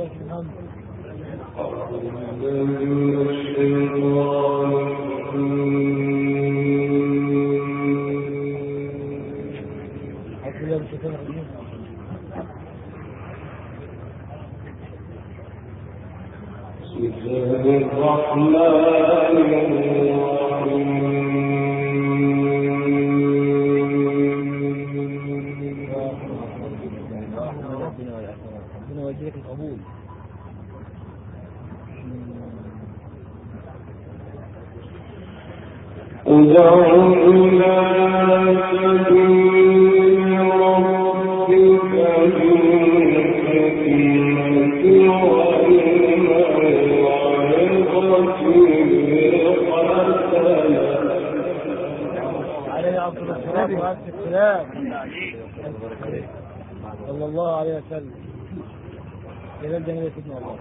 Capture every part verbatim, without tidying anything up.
صلى الله عليه وسلم. إلى الجنة سيدنا الله.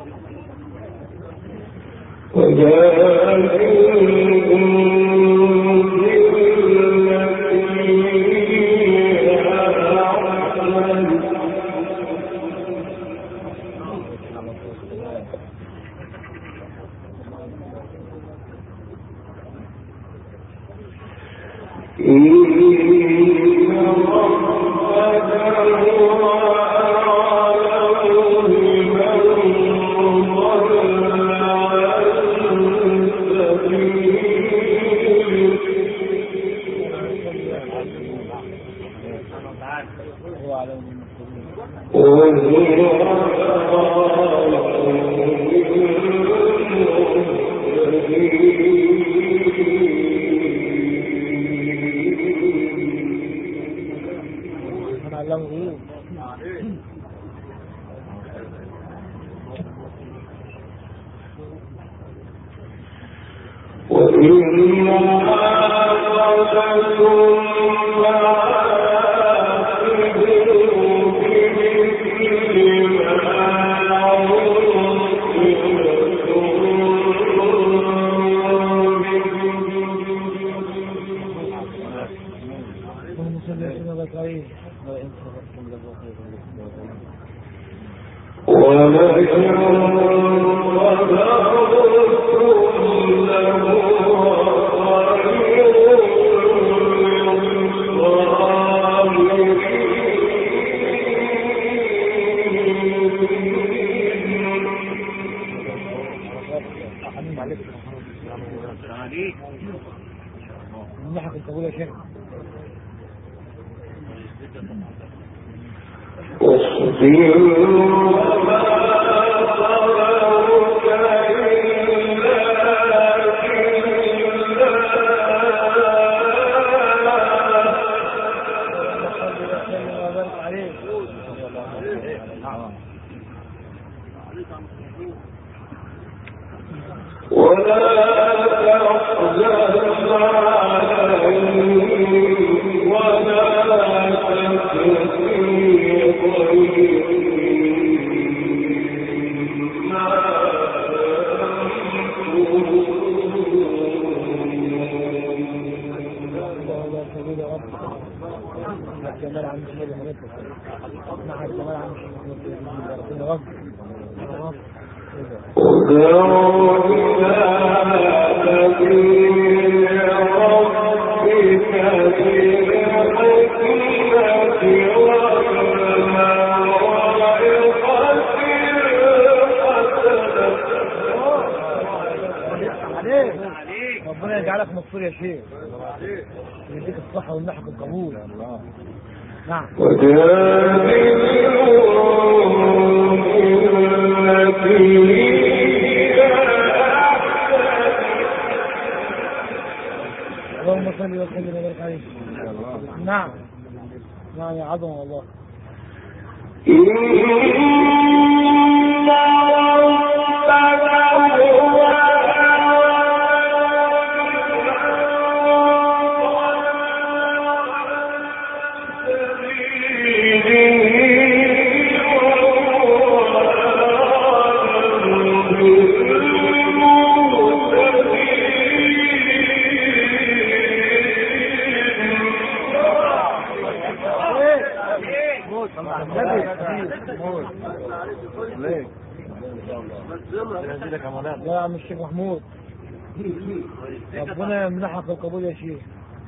ربنا يجعلك مغفور يا شيخ، يديك الصحة والنحق القبول. نعم. اللهم صل وسلم وبارك عليه. نعم نعم يا عظمة والله. لا يا عم الشيخ محمود، ربنا يمنحك القبول يا شيخ.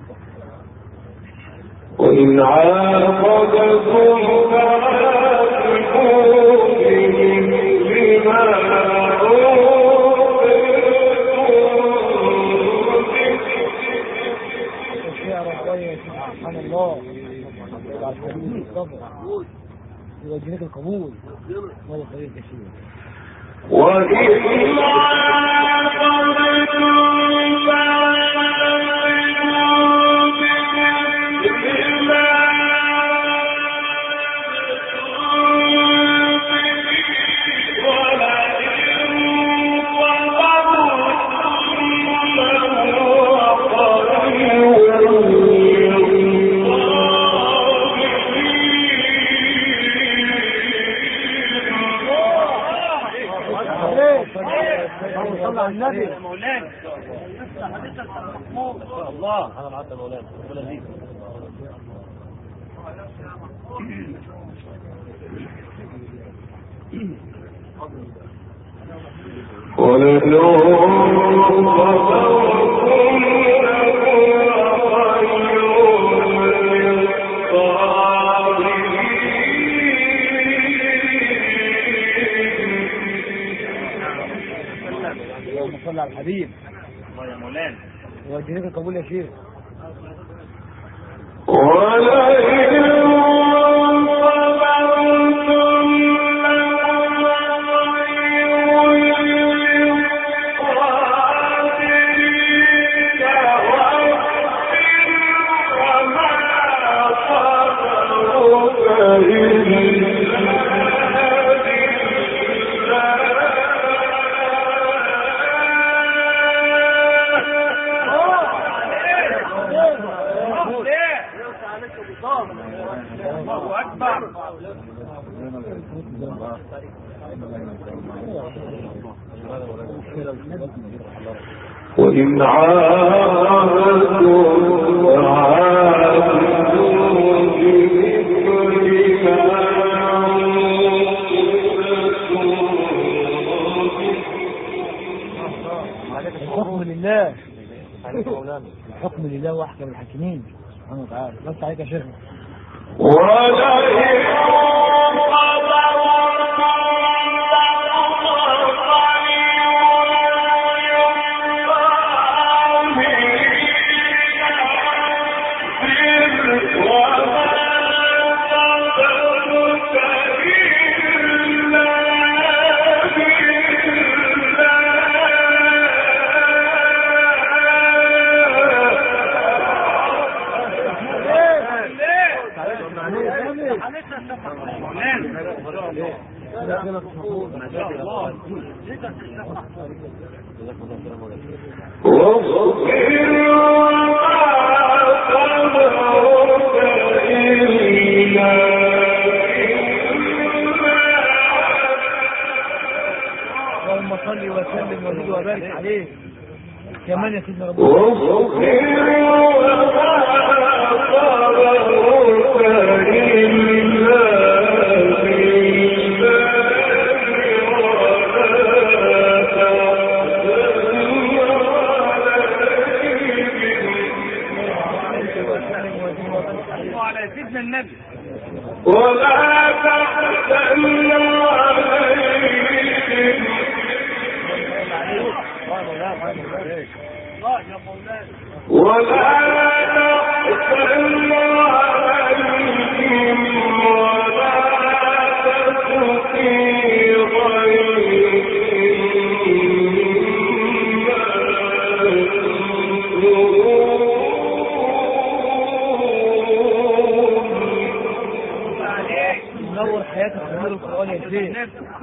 وإن عاقبتم فعاقبوا بمثل ما سبحان الله، بعد حديث الصبر يوجهك القبول. الله خير يا شيخ. وإن عاقبتم صلى على النبي يا مولانا. الله انا معاك يا مولانا. ربنا يزيدك. صلى على الحبيب. الله يا مولانا. يوجهك القبول يا شيخ. وإن عاهدتم فعاهدوا بمثل ما الحكم لله. الحكم لله واحكم الحاكمين سبحانه وتعالى. بس عليك يا شيخ. اللهم صل وسلم وزد وبارك عليه كمان يا سيدنا وعلى سيدنا النبي. ولا تحزنوا عليهم ولا تحزنوا عليهم ولا تكن في نور حياتك بنور القرآن يا شيخ.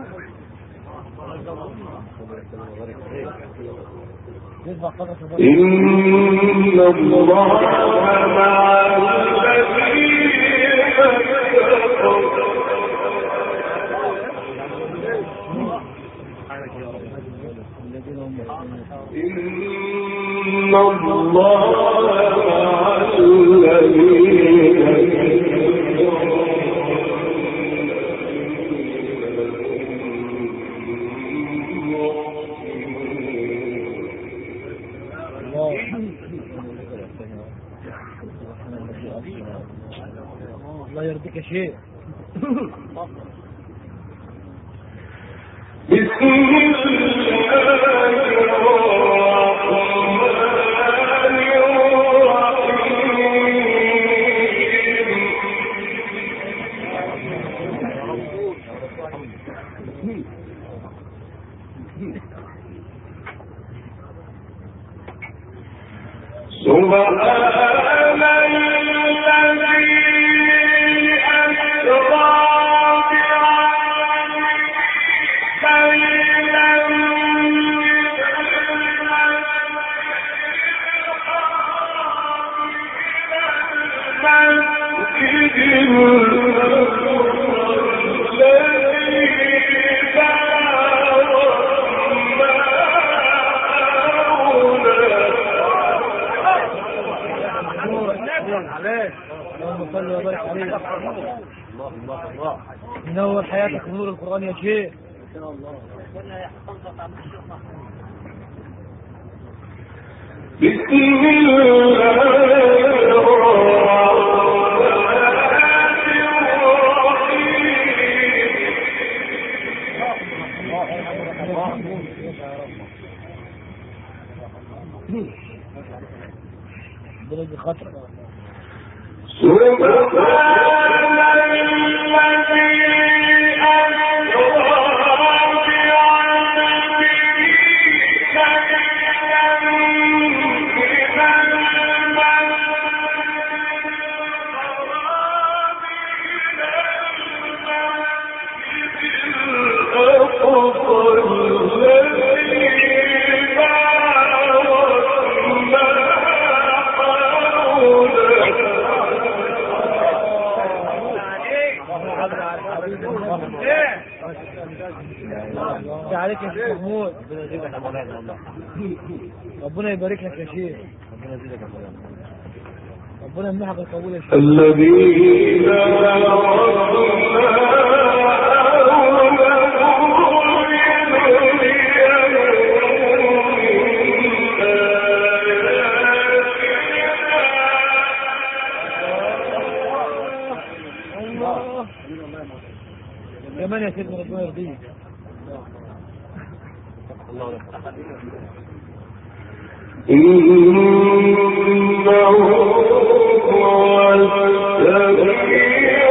إن الله مع الذين اتقوا إن الله مع الذين اتقوا يرضيك يا شيخ. بسم اللهم صل وبارك عليه. منور حياتك ونور القرآن يا شيخ. بسم بلد خطر. عليك يا شيخ محمود. ربنا يبارك لك يا شيخ. ربنا يزيدك يا مولانا. ربنا يمنحك القبول يا شيخ. الذين كمان يا سيدنا ربنا يرضيك. إنه هو السميع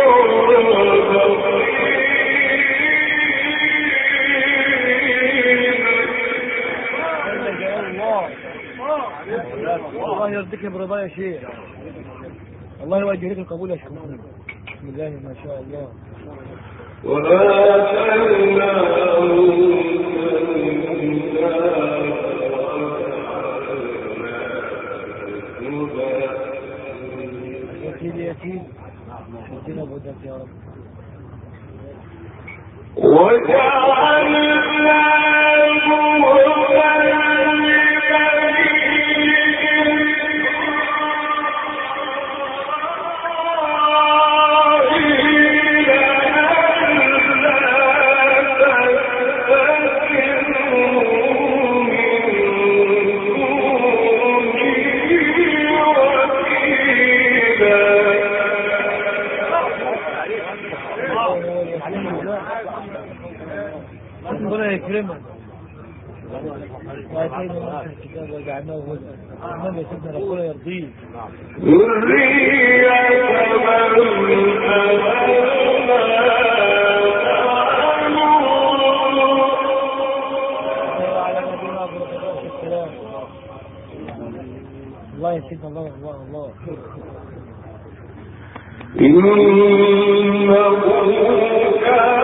الله يرضيك برضا يا شيخ. الله يوجه لك القبول يا شيخ. بسم الله ما شاء الله. يا سيدي يا سيدي ادينا بودك يا رب. وجعلنا ربنا يكرمك. وآتينا معك الكتاب وجعلناه هدى. المهم يا سيدنا ربنا يرضيك. الله يا سيدنا الله الله الله. إنه كان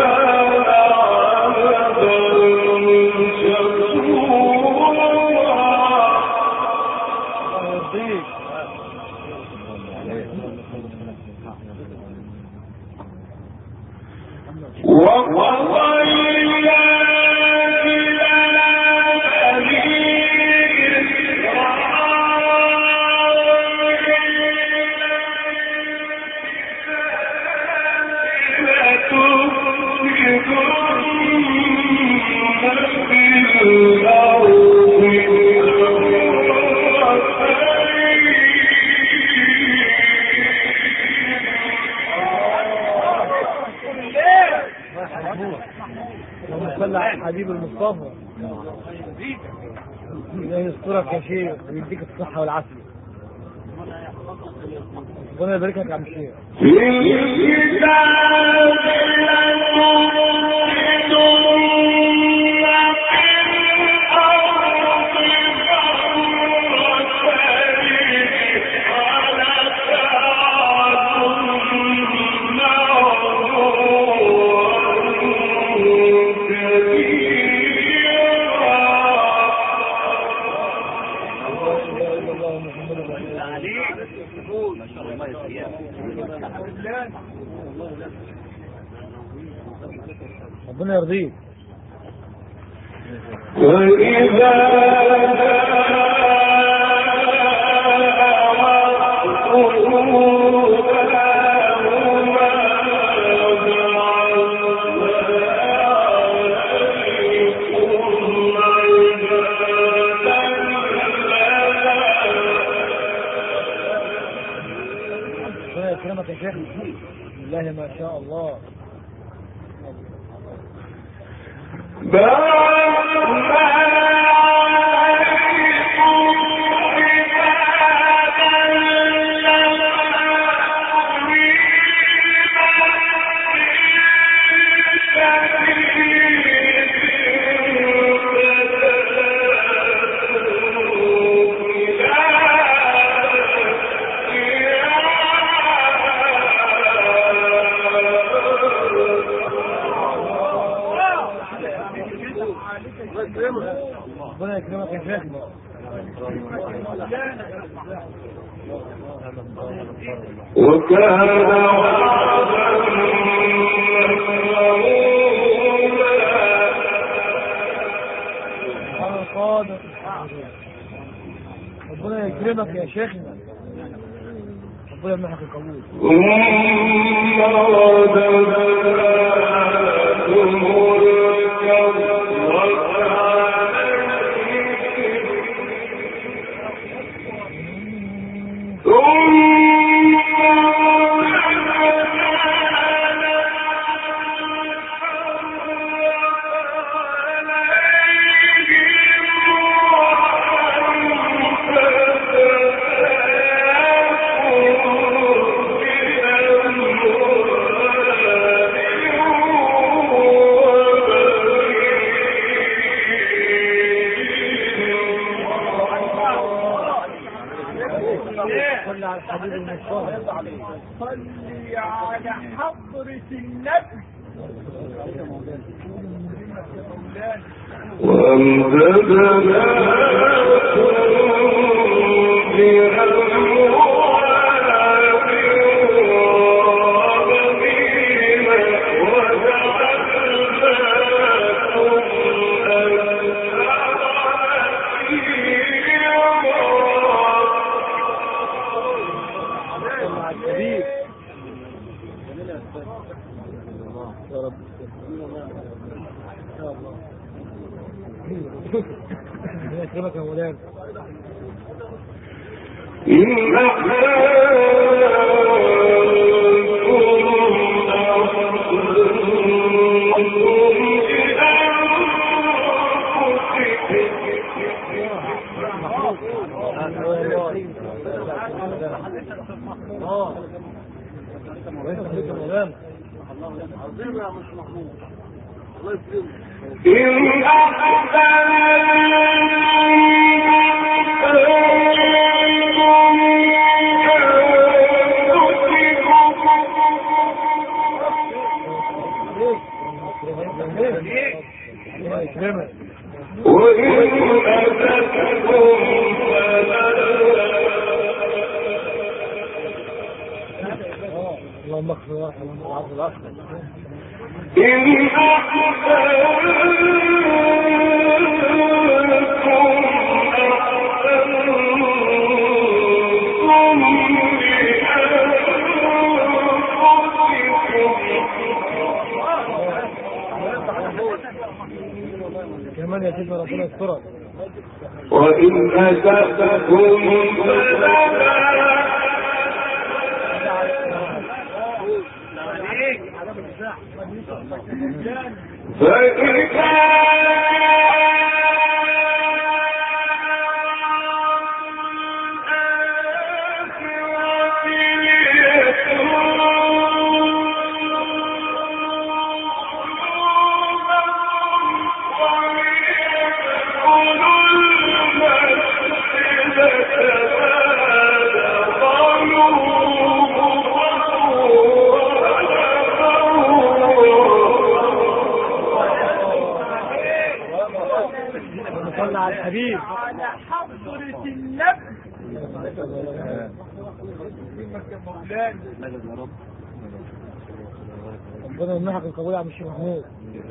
الحبيب المصطفى. الله يسترك يا شيخ ويديك الصحة والعافية. ربنا يبارك لك يا عم الشيخ. ربنا يرضيك. وإذا ربنا يكرمك يا شيخ. بسم الله ما شاء الله. ربنا يكرمك يا شيخ. وكان قادر. ربنا يكرمك يا شيخنا. ربنا يمنحك القبول. صلي على الحبيب المصطفى. صلي على حضرة النبي. وأمددنا ربنا يكرمك يا مولانا. إن اللهم اغفر وارحم وعافِ الأخر. إن كمان يا سيدنا ربنا يسترك. وإن أسأتكم فإذا صلى على الحبيب على حضرة النبي. ربنا يمنحك القبول يا عم الشيخ محمود.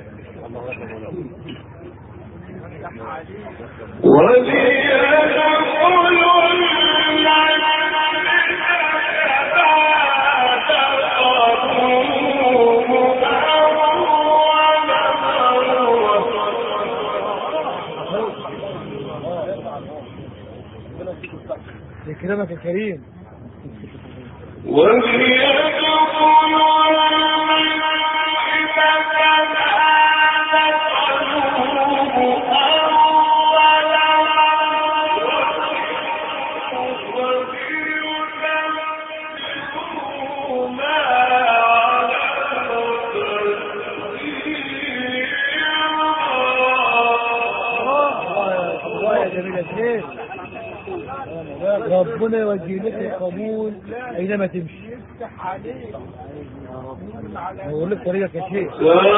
لكرمك الكريم. ربنا يوجه لك القبول اينما تمشي. هقول لك طريقك يا شيخ.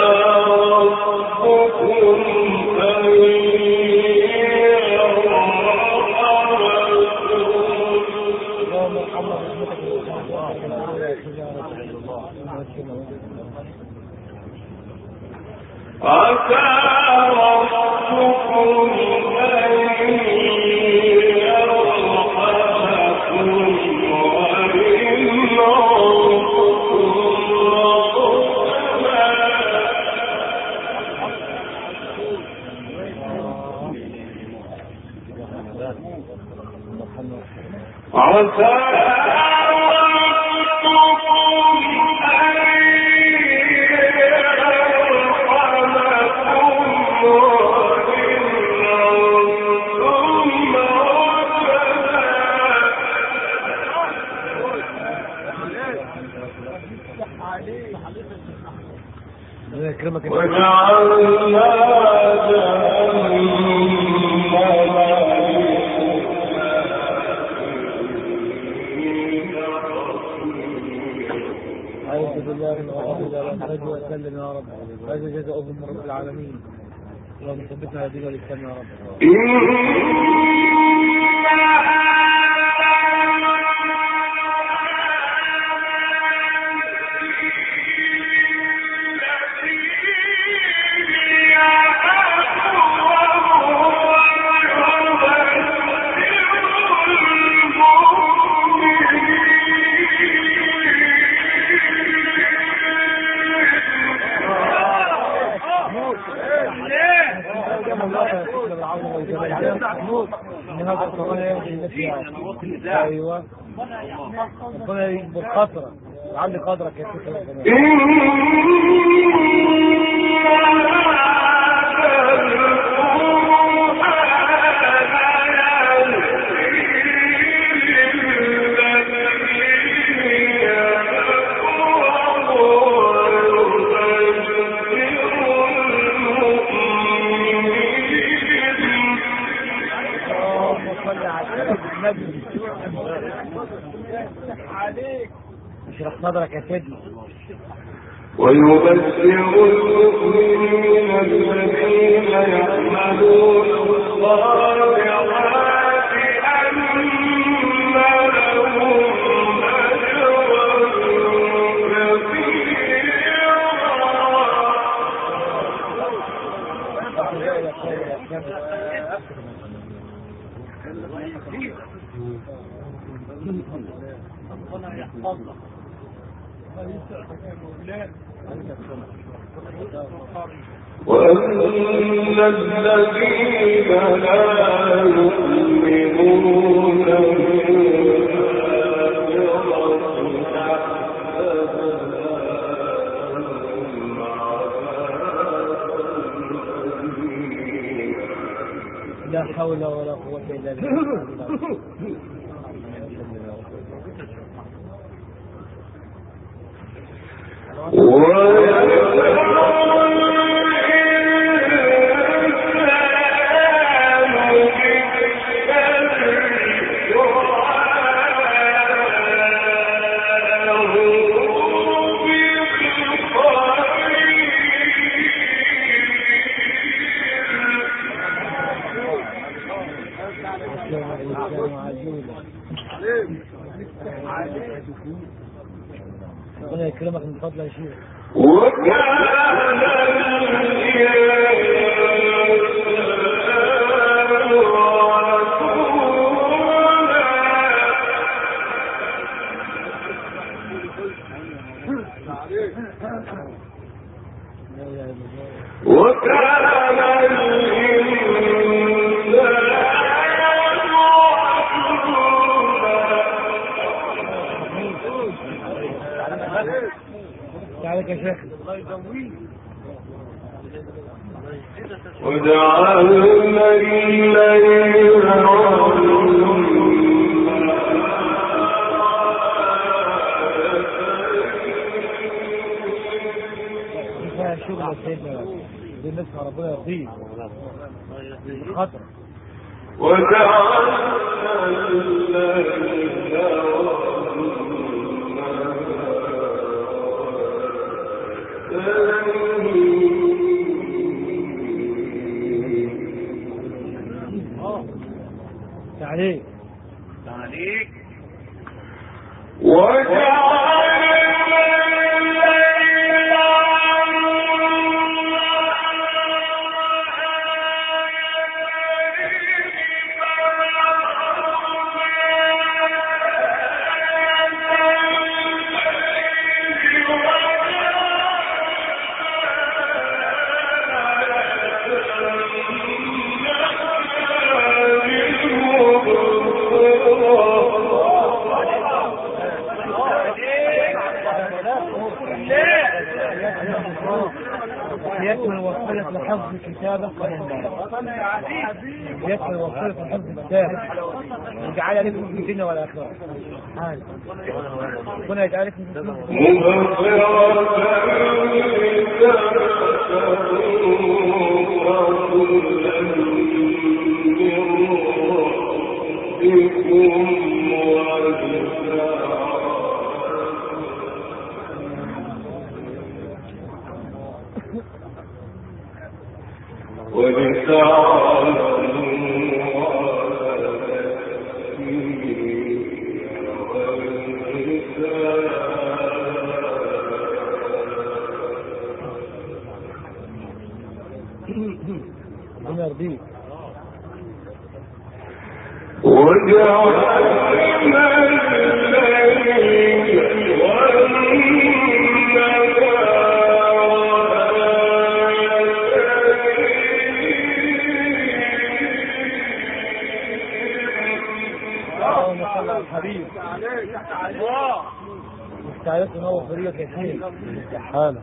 وسلم يا رب. هذا جزاء من رب العالمين. اللهم ثبتنا على دين الاسلام يا رب. ايوه ربنا يكبر خاطرك ويعلي قدرك يا شيخ. اشرح صدرك يا سيدي. ويبشر المؤمنين الذين يعملون الصالحات أن لهم أجرا وأن الذين لا يؤمنون لا حول ولا قوة إلا بالله. كان الإنسان عجولا. ربنا يكرمك من فضل يا شيخ. عليك يا شيخ. وجعلنا الليل فيها شغل سيدنا دي نسمع ربنا يرضيه خطر. وجعلنا الليل تعليق تعليق يكمل وصية لحفظ كتابك يكمل وصية لحفظ كتابك يجعل لك في الدنيا والآخرة. ربنا يجعل لك في ربنا يرضيك. حبيب استعيط نور طريقك يا شيخ. حالة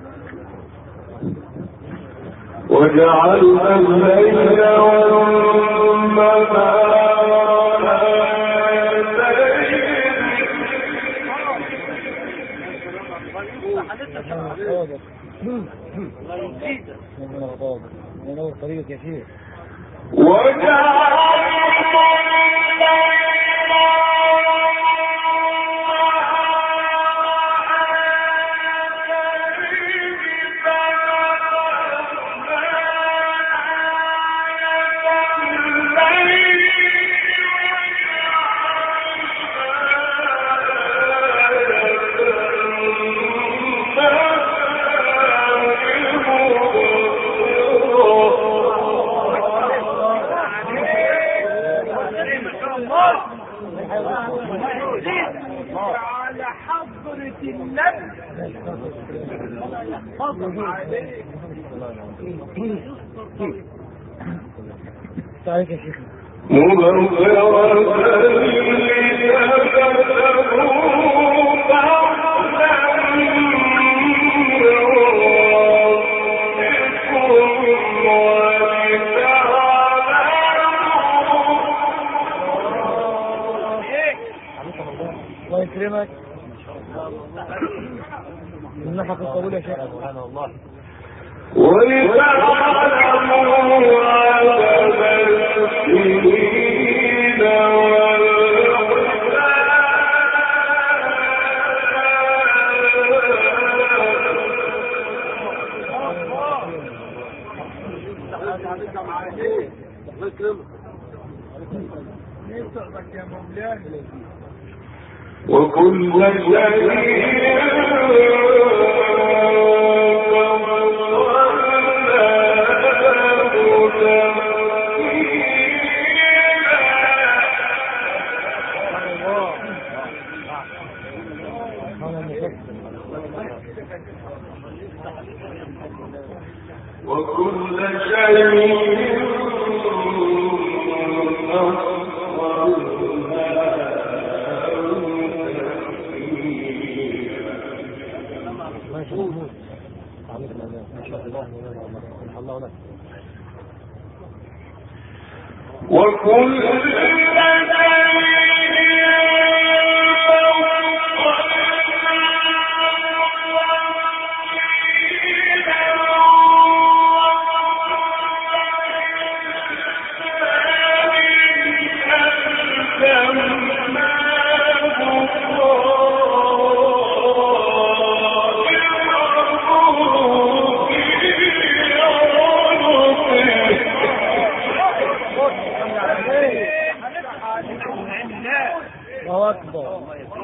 وجعلنا الليل والنهار نور طريقك يا شيخ. على حضرة النبي حضر عليه. تعالك يا شيخ. الله يكرمك. النحق الطويل يا شيخ. سبحان الله. ولتعلموا عدد السنين يسعدك يا مولانا. وكل وكل شيء وكل الله أكبر.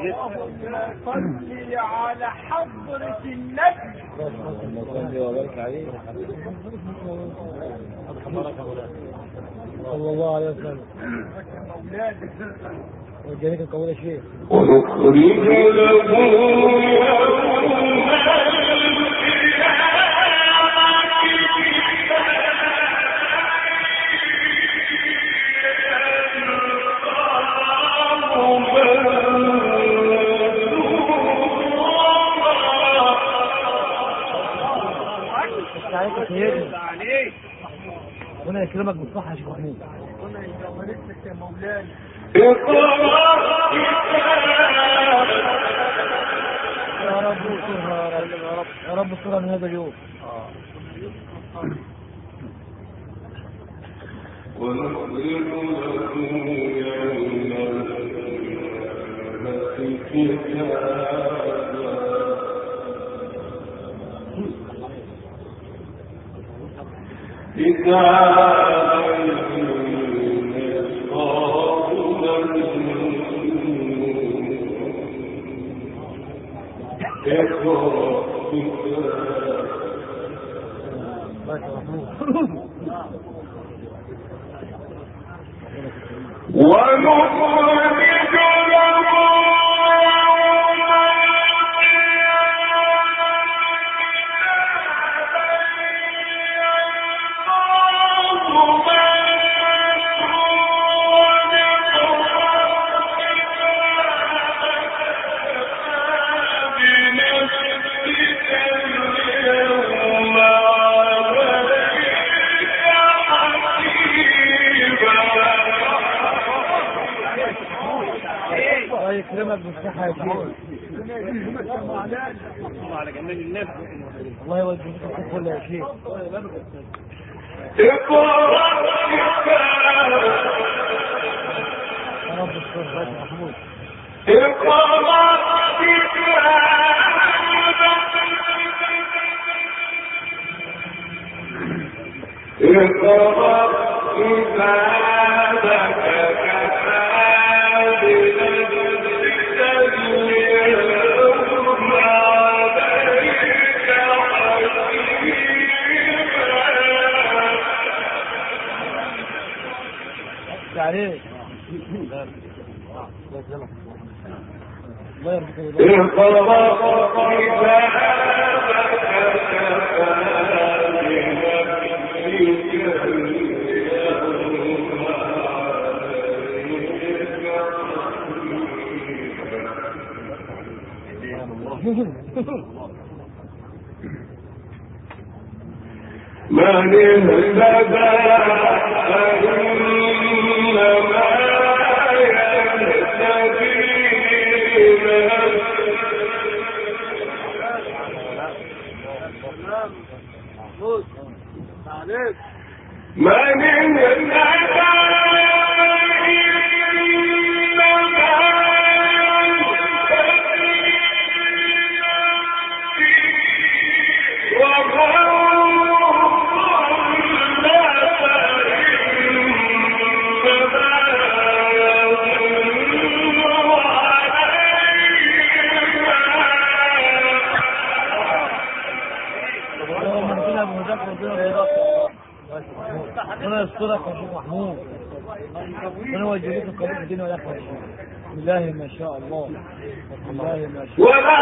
صلي على حضرة النبي صلى الله عليه وسلم. وجهك القول يا شيخ. ونخرج له ربنا يكرمك بالصحة يا شيخ محمود. ربنا يبارك لك يا مولانا. يا رب استرها يا رب يا رب استرها من هذا اليوم. ونخرج له يوم ونخرج يكرمك بالصحة يا شيخ. الله على جمال النبي. الله يوجهك الكل يا شيخ. يا رب استر يا محمود. اقرأ كتابك كفى بنفسك اليوم عليك حسيبا. عليك الله يرضيك. اقرأ كتابك كفى من اهتدى فإنما يهتدي من اهتدى ربنا يسترك يا شيخ محمود. ربنا يوجه لك القبول في الدنيا والاخره يا شيخ. بسم الله ما شاء الله. بسم الله ما شاء الله. ولا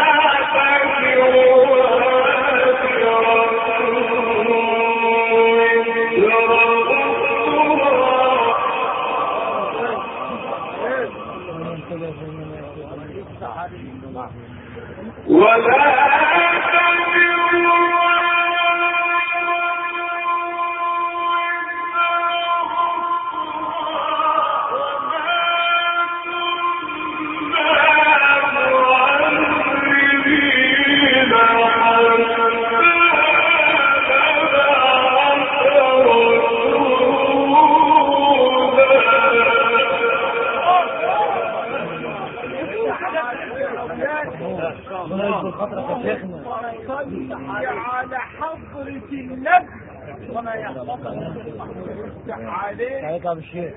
على حضرة النبي وما يحفظ عليه عليك يا ابو الشيخ.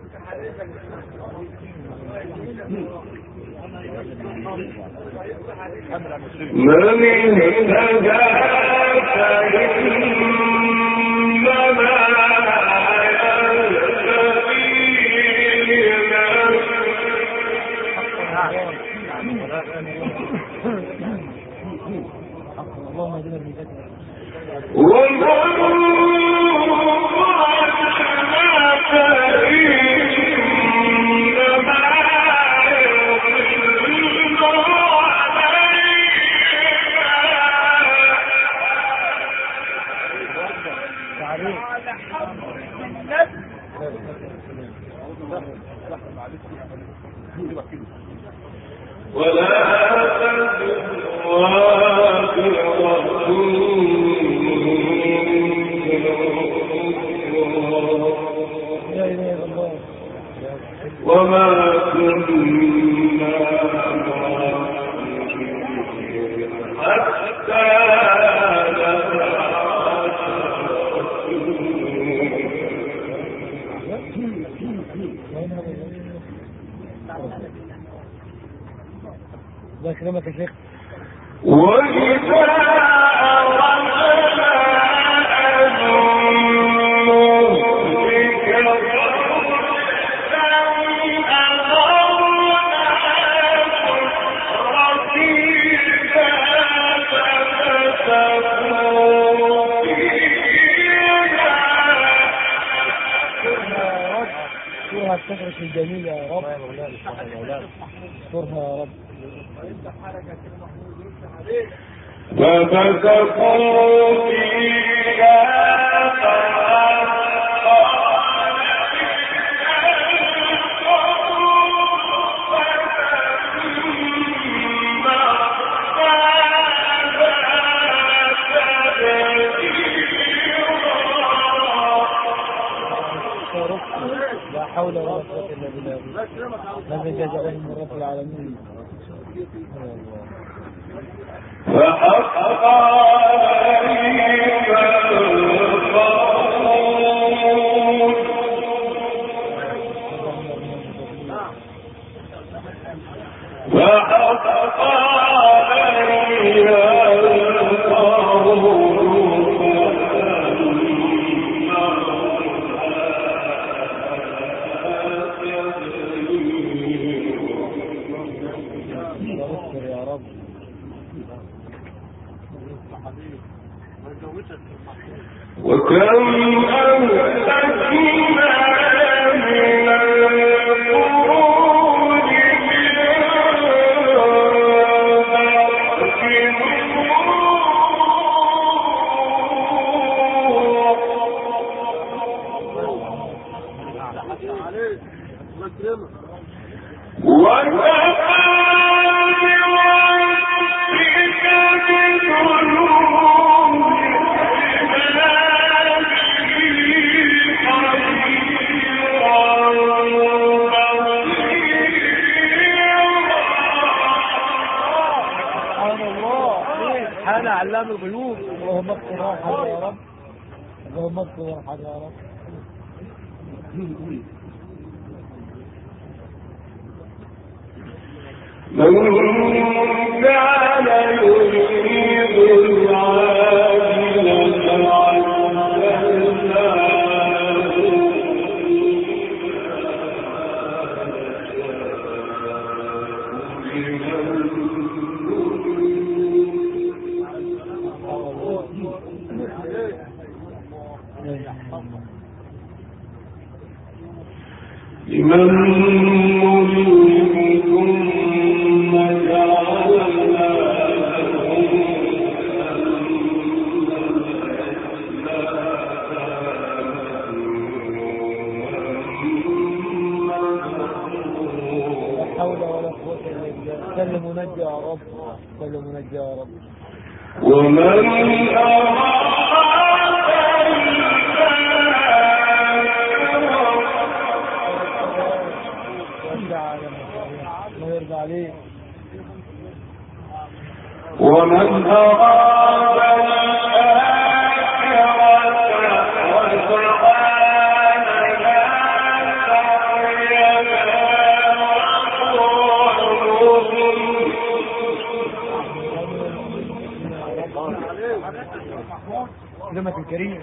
من اهتدى فإنما اللهم اهدنا بهداك ولا وما كنا حتى الله يكرمك يا شيخ. وإذا أردنا أن نهلك استرها الشجرة الجميلة يا رب. استرها يا رب. ففسقوا فيها لا حول ولا قوة إلا بالله. هذا جزاء من رب العالمين. فحق عليهم القول فحق عليهم القول يا رب. وكم أهلكنا من القرون أنا علام الغيوب. اللهم اغفر وارحم يا رب. اللهم اغفر وارحم يا رب. من كان يريد العاجلة عجلنا لمن نريد ثم جعلنا سلم ونجي يا رب، سلم ونجي يا رب. ومن أراد الله يرضى عليك. ومن أراد كلمة الكريم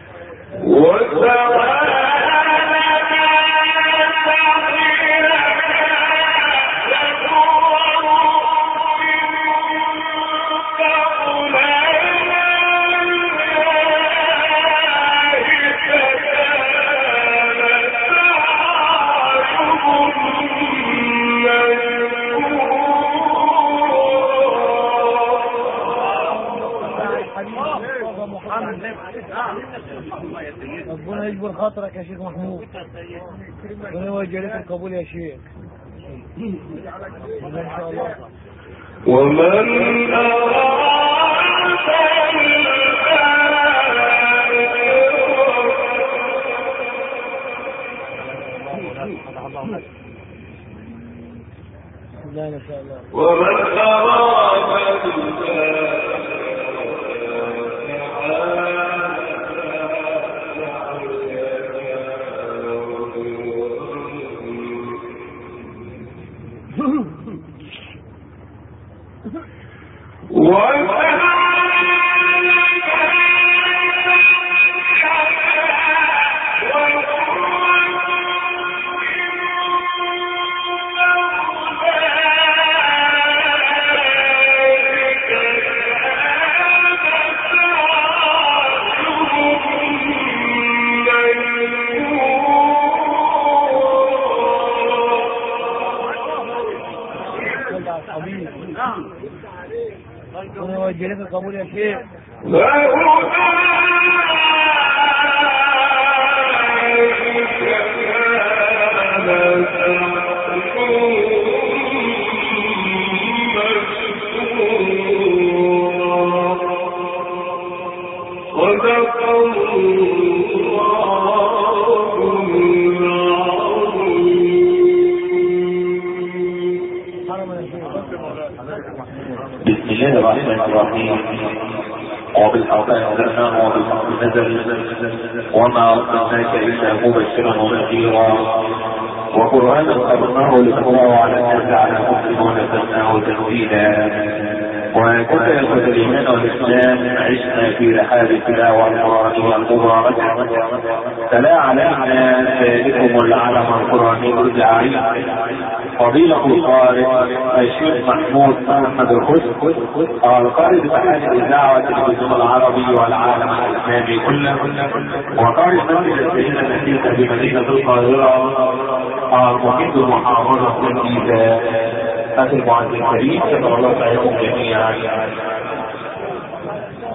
ربنا يجبر خاطرك يا شيخ محمود، ربنا يوجه لك القبول يا شيخ ان شاء الله. ومن أراد لا ما شاء الله. ومن أراد ربنا يوجه لك القبول يا شيخ. بسم الله الرحمن الرحيم. وبالحق أنزلناه وبالحق نزل وما أرسلناك إلا مبشرا ونذيرا وقرآنا فرقناه لتقرأه على الناس على مكر ونزلناه تنزيلا. وكنا يقول الإيمان والإسلام عشنا في رحاب التلاوة القرآنية المباركة، فلا علينا ذلكم العلم القرآني الجعيد فضيلة القارئ الشيخ محمود محمد الخشب القارئ بتحالي الدعوة التلفزيون العربي والعالم الإسلامي كله، وقارئ مسجد السيدة النسيسة بمدينة القاهرة المقيم بمحافظة الجيزة. أخي المعز الكريم شكر الله عليكم جميعا.